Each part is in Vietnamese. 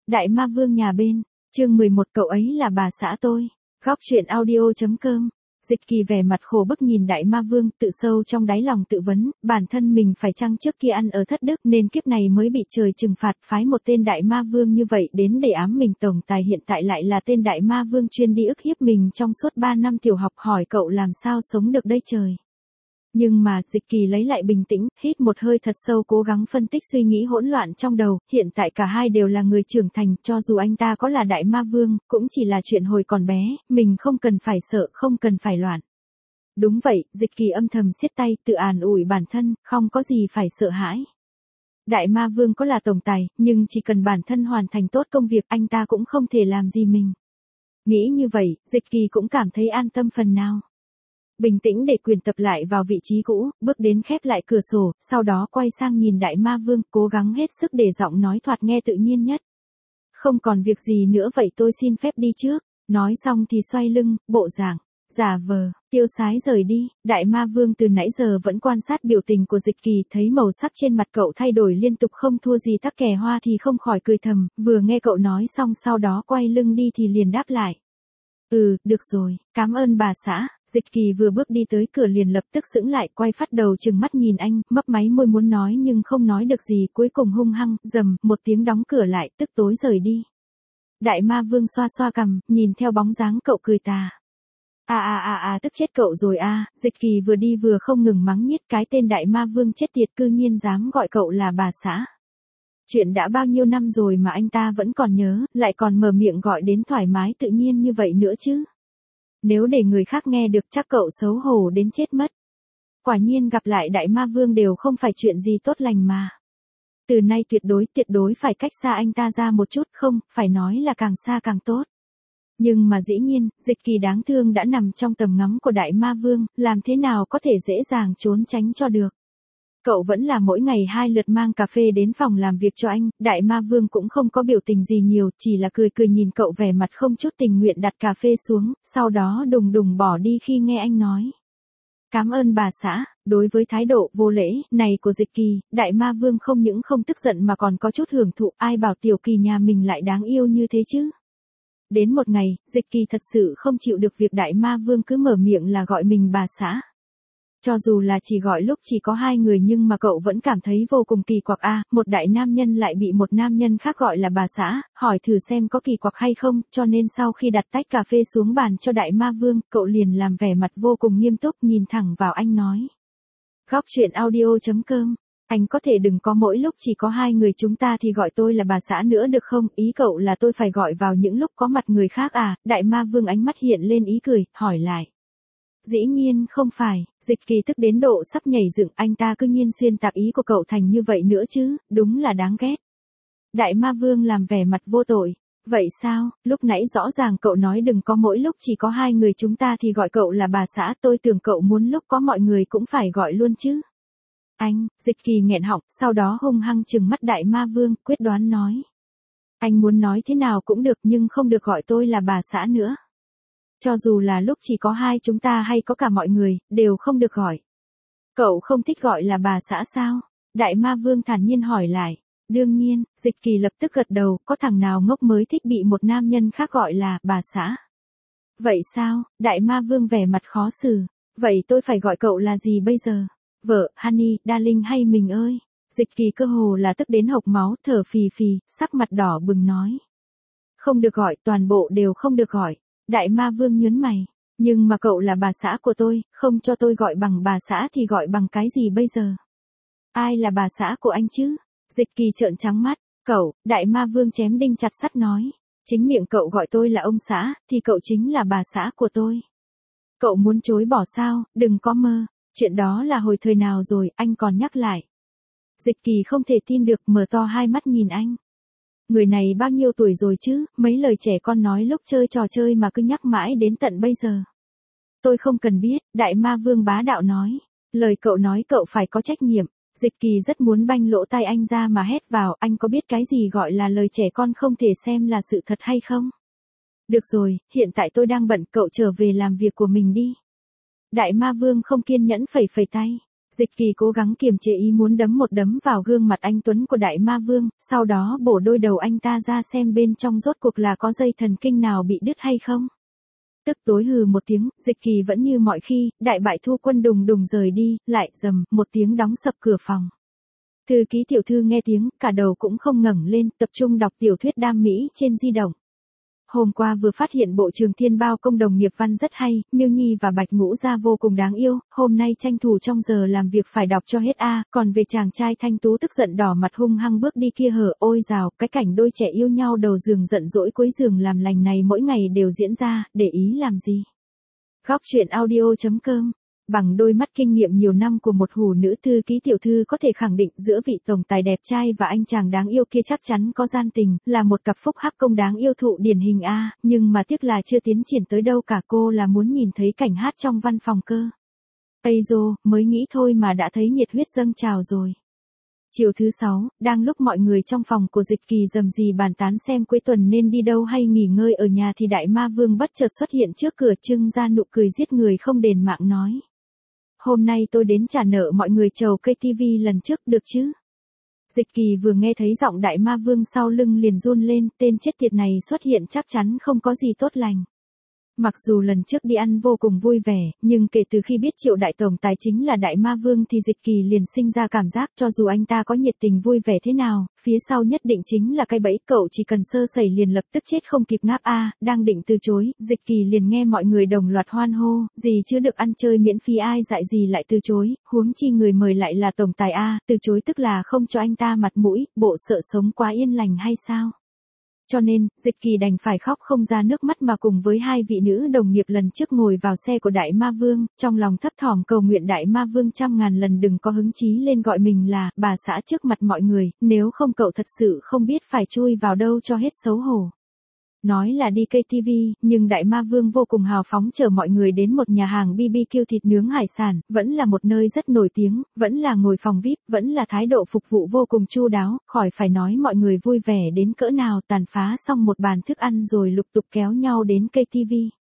Đại ma vương nhà bên, chương 11 cậu ấy là bà xã tôi. Góc truyện audio.com. Dịch Kỳ vẻ mặt khổ bức nhìn đại ma vương, tự sâu trong đáy lòng tự vấn, bản thân mình phải chăng trước kia ăn ở thất đức nên kiếp này mới bị trời trừng phạt, phái một tên đại ma vương như vậy đến để ám mình. Tổng tài hiện tại lại là tên đại ma vương chuyên đi ức hiếp mình trong suốt 3 năm tiểu học, hỏi cậu làm sao sống được đây trời. Nhưng mà, Dịch Kỳ lấy lại bình tĩnh, hít một hơi thật sâu, cố gắng phân tích suy nghĩ hỗn loạn trong đầu, hiện tại cả hai đều là người trưởng thành, cho dù anh ta có là đại ma vương, cũng chỉ là chuyện hồi còn bé, mình không cần phải sợ, không cần phải loạn. Đúng vậy, Dịch Kỳ âm thầm siết tay, tự an ủi bản thân, không có gì phải sợ hãi. Đại ma vương có là tổng tài, nhưng chỉ cần bản thân hoàn thành tốt công việc, anh ta cũng không thể làm gì mình. Nghĩ như vậy, Dịch Kỳ cũng cảm thấy an tâm phần nào. Bình tĩnh để quyền tập lại vào vị trí cũ, bước đến khép lại cửa sổ, sau đó quay sang nhìn đại ma vương, cố gắng hết sức để giọng nói thoạt nghe tự nhiên nhất. Không còn việc gì nữa vậy tôi xin phép đi trước. Nói xong thì xoay lưng, bộ dạng giả vờ, tiêu sái rời đi. Đại ma vương từ nãy giờ vẫn quan sát biểu tình của Dịch Kỳ, thấy màu sắc trên mặt cậu thay đổi liên tục không thua gì tắc kè hoa thì không khỏi cười thầm, vừa nghe cậu nói xong sau đó quay lưng đi thì liền đáp lại. Được rồi, cảm ơn bà xã. Dịch Kỳ vừa bước đi tới cửa liền lập tức sững lại, quay phát đầu trừng mắt nhìn anh, mấp máy môi muốn nói nhưng không nói được gì, cuối cùng hung hăng, rầm, một tiếng đóng cửa lại, tức tối rời đi. Đại ma vương xoa xoa cằm, nhìn theo bóng dáng cậu cười tà. Tức chết cậu rồi à. Dịch Kỳ vừa đi vừa không ngừng mắng nhiếc, cái tên đại ma vương chết tiệt cư nhiên dám gọi cậu là bà xã. Chuyện đã bao nhiêu năm rồi mà anh ta vẫn còn nhớ, lại còn mở miệng gọi đến thoải mái tự nhiên như vậy nữa chứ. Nếu để người khác nghe được chắc cậu xấu hổ đến chết mất. Quả nhiên gặp lại đại ma vương đều không phải chuyện gì tốt lành mà. Từ nay tuyệt đối phải cách xa anh ta ra một chút, không, phải nói là càng xa càng tốt. Nhưng mà dĩ nhiên, Dịch Kỳ đáng thương đã nằm trong tầm ngắm của đại ma vương, làm thế nào có thể dễ dàng trốn tránh cho được. Cậu vẫn là mỗi ngày 2 lượt mang cà phê đến phòng làm việc cho anh, đại ma vương cũng không có biểu tình gì nhiều, chỉ là cười cười nhìn cậu vẻ mặt không chút tình nguyện đặt cà phê xuống, sau đó đùng đùng bỏ đi khi nghe anh nói. Cảm ơn bà xã. Đối với thái độ vô lễ này của Dịch Kỳ, đại ma vương không những không tức giận mà còn có chút hưởng thụ, ai bảo tiểu Kỳ nhà mình lại đáng yêu như thế chứ. Đến một ngày, Dịch Kỳ thật sự không chịu được việc đại ma vương cứ mở miệng là gọi mình bà xã. Cho dù là chỉ gọi lúc chỉ có 2 người nhưng mà cậu vẫn cảm thấy vô cùng kỳ quặc một đại nam nhân lại bị một nam nhân khác gọi là bà xã, hỏi thử xem có kỳ quặc hay không, cho nên sau khi đặt tách cà phê xuống bàn cho đại ma vương, cậu liền làm vẻ mặt vô cùng nghiêm túc nhìn thẳng vào anh nói. Góc truyện audio.com. Anh có thể đừng có mỗi lúc chỉ có 2 người chúng ta thì gọi tôi là bà xã nữa được không, ý cậu là tôi phải gọi vào những lúc có mặt người khác à. Đại ma vương ánh mắt hiện lên ý cười, hỏi lại. Dĩ nhiên không phải. Dịch Kỳ tức đến độ sắp nhảy dựng, anh ta cứ nhiên xuyên tạc ý của cậu thành như vậy nữa chứ, đúng là đáng ghét. Đại ma vương làm vẻ mặt vô tội. Vậy sao, lúc nãy rõ ràng cậu nói đừng có mỗi lúc chỉ có 2 người chúng ta thì gọi cậu là bà xã, tôi tưởng cậu muốn lúc có mọi người cũng phải gọi luôn chứ. Anh, Dịch Kỳ nghẹn họng, sau đó hung hăng trừng mắt đại ma vương, quyết đoán nói. Anh muốn nói thế nào cũng được nhưng không được gọi tôi là bà xã nữa. Cho dù là lúc chỉ có 2 chúng ta hay có cả mọi người, đều không được gọi. Cậu không thích gọi là bà xã sao? Đại ma vương thản nhiên hỏi lại. Đương nhiên, Dịch Kỳ lập tức gật đầu, có thằng nào ngốc mới thích bị một nam nhân khác gọi là bà xã. Vậy sao? Đại ma vương vẻ mặt khó xử. Vậy tôi phải gọi cậu là gì bây giờ? Vợ, honey, darling hay mình ơi? Dịch Kỳ cơ hồ là tức đến hộc máu, thở phì phì, sắc mặt đỏ bừng nói. Không được gọi, toàn bộ đều không được gọi. Đại ma vương nhớn mày. Nhưng mà cậu là bà xã của tôi, không cho tôi gọi bằng bà xã thì gọi bằng cái gì bây giờ? Ai là bà xã của anh chứ? Dịch Kỳ trợn trắng mắt. Cậu, đại ma vương chém đinh chặt sắt nói. Chính miệng cậu gọi tôi là ông xã, thì cậu chính là bà xã của tôi. Cậu muốn chối bỏ sao, đừng có mơ. Chuyện đó là hồi thời nào rồi, anh còn nhắc lại. Dịch Kỳ không thể tin được, mở to hai mắt nhìn anh. Người này bao nhiêu tuổi rồi chứ, mấy lời trẻ con nói lúc chơi trò chơi mà cứ nhắc mãi đến tận bây giờ. Tôi không cần biết, đại ma vương bá đạo nói. Lời cậu nói cậu phải có trách nhiệm. Dịch Kỳ rất muốn banh lỗ tai anh ra mà hét vào, anh có biết cái gì gọi là lời trẻ con không thể xem là sự thật hay không? Được rồi, hiện tại tôi đang bận, cậu trở về làm việc của mình đi. Đại ma vương không kiên nhẫn phẩy phẩy tay. Dịch Kỳ cố gắng kiềm chế ý muốn đấm một đấm vào gương mặt anh tuấn của Đại Ma Vương, sau đó bổ đôi đầu anh ta ra xem bên trong rốt cuộc là có dây thần kinh nào bị đứt hay không. Tức tối hừ một tiếng, Dịch Kỳ vẫn như mọi khi, đại bại thu quân đùng đùng rời đi, lại rầm một tiếng đóng sập cửa phòng. Thư ký tiểu thư nghe tiếng, cả đầu cũng không ngẩng lên, tập trung đọc tiểu thuyết đam mỹ trên di động. Hôm qua vừa phát hiện bộ Trường Thiên bao công đồng nghiệp văn rất hay, Miêu Nhi và Bạch Ngũ Gia vô cùng đáng yêu, hôm nay tranh thủ trong giờ làm việc phải đọc cho hết còn về chàng trai thanh tú tức giận đỏ mặt hung hăng bước đi kia hở, ôi dào, cái cảnh đôi trẻ yêu nhau đầu giường giận dỗi cuối giường làm lành này mỗi ngày đều diễn ra, để ý làm gì. Góc truyện audio.com. Bằng đôi mắt kinh nghiệm nhiều năm của một hủ nữ thư ký tiểu thư có thể khẳng định giữa vị tổng tài đẹp trai và anh chàng đáng yêu kia chắc chắn có gian tình, là một cặp phúc hắc công đáng yêu thụ điển hình nhưng mà tiếc là chưa tiến triển tới đâu cả, cô là muốn nhìn thấy cảnh hát trong văn phòng cơ. Ây dô, mới nghĩ thôi mà đã thấy nhiệt huyết dâng trào rồi. Chiều thứ 6, đang lúc mọi người trong phòng của Dịch Kỳ rầm rì bàn tán xem cuối tuần nên đi đâu hay nghỉ ngơi ở nhà thì Đại Ma Vương bất chợt xuất hiện trước cửa trưng ra nụ cười giết người không đền mạng nói. Hôm nay tôi đến trả nợ mọi người chầu cây tivi lần trước được chứ? Dịch Kỳ vừa nghe thấy giọng Đại Ma Vương sau lưng liền run lên, tên chết tiệt này xuất hiện chắc chắn không có gì tốt lành. Mặc dù lần trước đi ăn vô cùng vui vẻ, nhưng kể từ khi biết Triệu đại tổng tài chính là Đại Ma Vương thì Dịch Kỳ liền sinh ra cảm giác cho dù anh ta có nhiệt tình vui vẻ thế nào, phía sau nhất định chính là cái bẫy, cậu chỉ cần sơ sẩy liền lập tức chết không kịp ngáp đang định từ chối, Dịch Kỳ liền nghe mọi người đồng loạt hoan hô, gì chứ được ăn chơi miễn phí ai dại gì lại từ chối, huống chi người mời lại là tổng tài từ chối tức là không cho anh ta mặt mũi, bộ sợ sống quá yên lành hay sao? Cho nên, Dịch Kỳ đành phải khóc không ra nước mắt mà cùng với hai vị nữ đồng nghiệp lần trước ngồi vào xe của Đại Ma Vương, trong lòng thấp thỏm cầu nguyện Đại Ma Vương trăm ngàn lần đừng có hứng chí lên gọi mình là bà xã trước mặt mọi người, nếu không cậu thật sự không biết phải chui vào đâu cho hết xấu hổ. Nói là đi cây TV, nhưng Đại Ma Vương vô cùng hào phóng chở mọi người đến một nhà hàng BBQ thịt nướng hải sản, vẫn là một nơi rất nổi tiếng, vẫn là ngồi phòng VIP, vẫn là thái độ phục vụ vô cùng chu đáo, khỏi phải nói mọi người vui vẻ đến cỡ nào, tàn phá xong một bàn thức ăn rồi lục tục kéo nhau đến cây TV.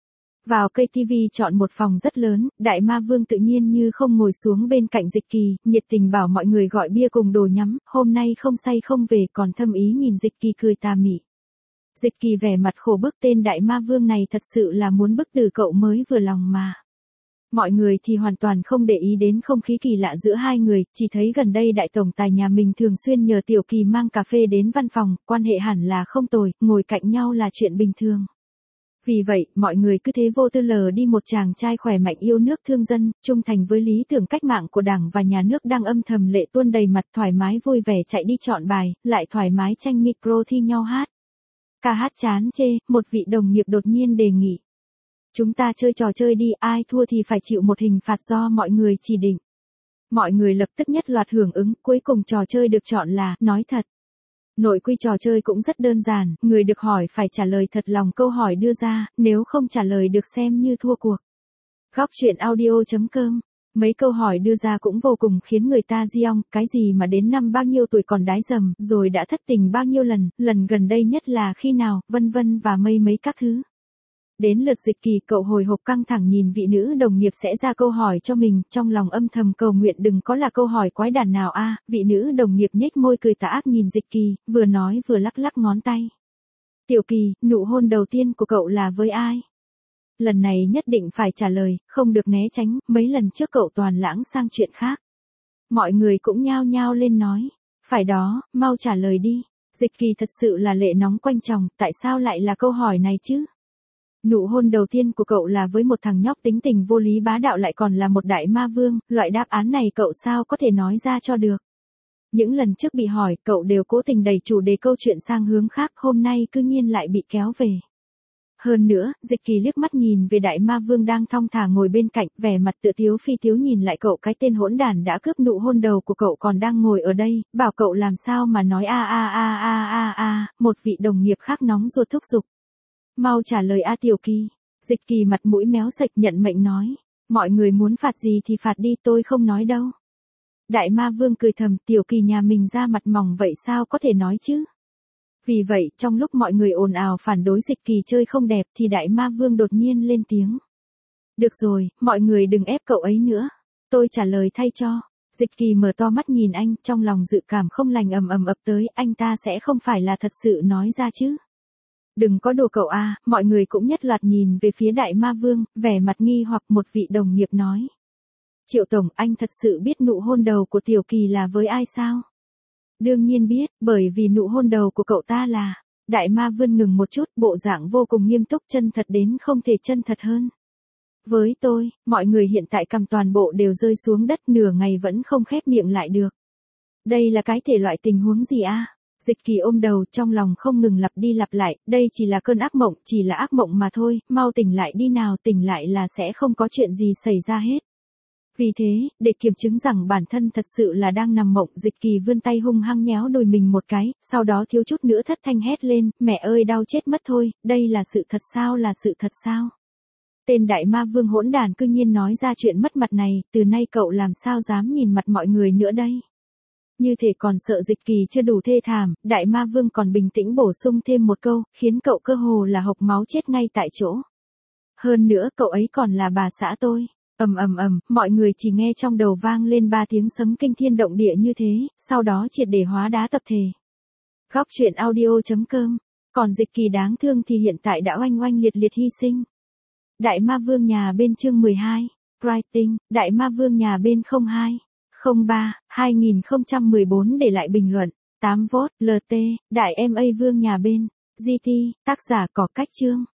Vào cây TV chọn một phòng rất lớn, Đại Ma Vương tự nhiên như không ngồi xuống bên cạnh Dịch Kỳ, nhiệt tình bảo mọi người gọi bia cùng đồ nhắm, hôm nay không say không về, còn thâm ý nhìn Dịch Kỳ cười tà mị. Dịch Kỳ vẻ mặt khổ bức, tên Đại Ma Vương này thật sự là muốn bức tử cậu mới vừa lòng mà. Mọi người thì hoàn toàn không để ý đến không khí kỳ lạ giữa hai người, chỉ thấy gần đây đại tổng tài nhà mình thường xuyên nhờ Tiểu Kỳ mang cà phê đến văn phòng, quan hệ hẳn là không tồi, ngồi cạnh nhau là chuyện bình thường. Vì vậy, mọi người cứ thế vô tư lờ đi một chàng trai khỏe mạnh yêu nước thương dân, trung thành với lý tưởng cách mạng của Đảng và Nhà nước đang âm thầm lệ tuôn đầy mặt, thoải mái vui vẻ chạy đi chọn bài, lại thoải mái tranh micro thi nhau hát. Ca hát chán chê, một vị đồng nghiệp đột nhiên đề nghị. Chúng ta chơi trò chơi đi, ai thua thì phải chịu một hình phạt do mọi người chỉ định. Mọi người lập tức nhất loạt hưởng ứng, cuối cùng trò chơi được chọn là, nói thật. Nội quy trò chơi cũng rất đơn giản, người được hỏi phải trả lời thật lòng câu hỏi đưa ra, nếu không trả lời được xem như thua cuộc. Góc truyện audio.com. Mấy câu hỏi đưa ra cũng vô cùng khiến người ta giong, cái gì mà đến năm bao nhiêu tuổi còn đái dầm, rồi đã thất tình bao nhiêu lần, lần gần đây nhất là khi nào, vân vân và mấy các thứ. Đến lượt Dịch Kỳ, cậu hồi hộp căng thẳng nhìn vị nữ đồng nghiệp sẽ ra câu hỏi cho mình, trong lòng âm thầm cầu nguyện đừng có là câu hỏi quái đản nào vị nữ đồng nghiệp nhếch môi cười tà ác nhìn Dịch Kỳ, vừa nói vừa lắc lắc ngón tay. Tiểu Kỳ, nụ hôn đầu tiên của cậu là với ai? Lần này nhất định phải trả lời, không được né tránh, mấy lần trước cậu toàn lãng sang chuyện khác. Mọi người cũng nhao nhao lên nói, phải đó, mau trả lời đi. Dịch Kỳ thật sự là lệ nóng quanh chồng, tại sao lại là câu hỏi này chứ? Nụ hôn đầu tiên của cậu là với một thằng nhóc tính tình vô lý bá đạo lại còn là một Đại Ma Vương, loại đáp án này cậu sao có thể nói ra cho được. Những lần trước bị hỏi, cậu đều cố tình đẩy chủ đề câu chuyện sang hướng khác, hôm nay cứ nhiên lại bị kéo về. Hơn nữa, Dịch Kỳ liếc mắt nhìn về Đại Ma Vương đang thong thả ngồi bên cạnh, vẻ mặt tựa tiếu phi tiếu nhìn lại cậu, cái tên hỗn đản đã cướp nụ hôn đầu của cậu còn đang ngồi ở đây, bảo cậu làm sao mà nói một vị đồng nghiệp khác nóng ruột thúc giục. Mau trả lời Tiểu Kỳ. Dịch Kỳ mặt mũi méo sạch nhận mệnh nói, mọi người muốn phạt gì thì phạt đi, tôi không nói đâu. Đại Ma Vương cười thầm, Tiểu Kỳ nhà mình ra mặt mỏng vậy sao có thể nói chứ. Vì vậy, trong lúc mọi người ồn ào phản đối Dịch Kỳ chơi không đẹp thì Đại Ma Vương đột nhiên lên tiếng. Được rồi, mọi người đừng ép cậu ấy nữa. Tôi trả lời thay cho. Dịch Kỳ mở to mắt nhìn anh, trong lòng dự cảm không lành ầm ầm ập tới, anh ta sẽ không phải là thật sự nói ra chứ. Đừng có đùa cậu à, mọi người cũng nhất loạt nhìn về phía Đại Ma Vương, vẻ mặt nghi hoặc. Một vị đồng nghiệp nói. Triệu Tổng, anh thật sự biết nụ hôn đầu của Tiểu Kỳ là với ai sao? Đương nhiên biết, bởi vì nụ hôn đầu của cậu ta là... Đại Ma Vương ngừng một chút, bộ dạng vô cùng nghiêm túc, chân thật đến không thể chân thật hơn. Với tôi, mọi người hiện tại cầm toàn bộ đều rơi xuống đất, nửa ngày vẫn không khép miệng lại được. Đây là cái thể loại tình huống gì a? Dịch Kỳ ôm đầu, trong lòng không ngừng lặp đi lặp lại, đây chỉ là cơn ác mộng, chỉ là ác mộng mà thôi, mau tỉnh lại đi nào, tỉnh lại là sẽ không có chuyện gì xảy ra hết. Vì thế, để kiểm chứng rằng bản thân thật sự là đang nằm mộng, Dịch Kỳ vươn tay hung hăng nhéo đùi mình một cái, sau đó thiếu chút nữa thất thanh hét lên, mẹ ơi đau chết mất thôi, đây là sự thật sao, là sự thật sao? Tên Đại Ma Vương hỗn đản cư nhiên nói ra chuyện mất mặt này, từ nay cậu làm sao dám nhìn mặt mọi người nữa đây? Như thể còn sợ Dịch Kỳ chưa đủ thê thảm, Đại Ma Vương còn bình tĩnh bổ sung thêm một câu, khiến cậu cơ hồ là hộc máu chết ngay tại chỗ. Hơn nữa cậu ấy còn là bà xã tôi. Ầm ầm ầm, mọi người chỉ nghe trong đầu vang lên 3 tiếng sấm kinh thiên động địa như thế, sau đó triệt để hóa đá tập thể. Góc truyện audio.com. Còn Dịch Kỳ đáng thương thì hiện tại đã oanh oanh liệt liệt hy sinh. Đại Ma Vương nhà bên chương 12. Writing, Đại Ma Vương nhà bên 02. 03, 2014 để lại bình luận. 8 vote, LT, Đại MA Vương nhà bên. GT, tác giả Cỏ Cách Chương.